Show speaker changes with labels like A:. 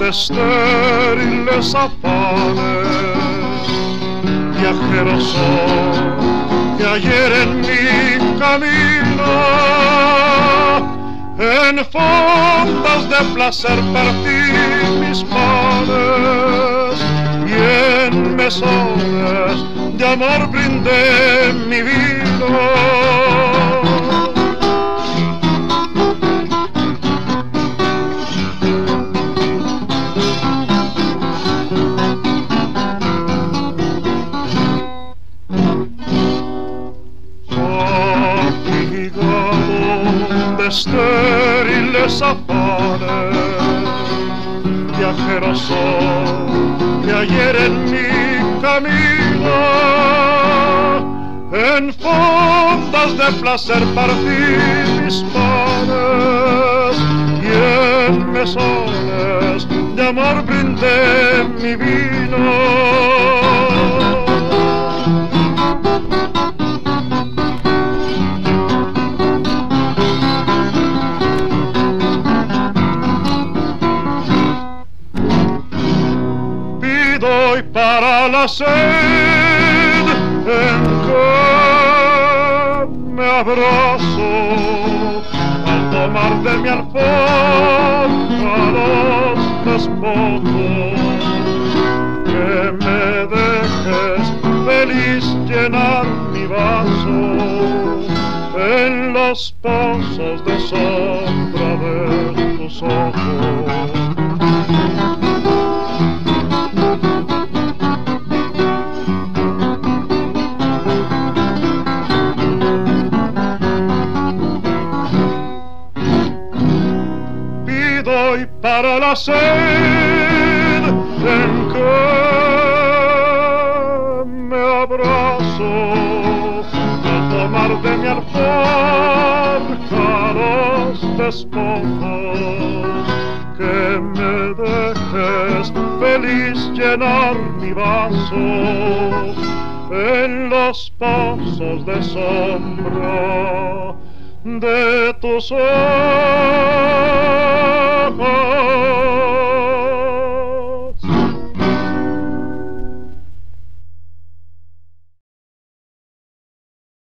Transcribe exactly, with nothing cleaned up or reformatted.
A: de estériles afanes. Viajero soy, que ayer en mi camino, en fondas de placer partí mis panes, y en mesones de amor brindé mi vino. Estériles afanes, viajero soy, que ayer en mi camino, en fondas de placer partí mis panes, y en mesones de amor brindé mi vino. Doy para la sed en que me abrazo al tomar de mi alfombra los despojos, que me dejes feliz llenar mi vaso en los pozos de sombra de tus ojos. Doy para la sed en que me abrazo al tomar de mi alforja los despojos, que me dejes feliz llenar mi vaso en los pozos de sombra de tus ojos.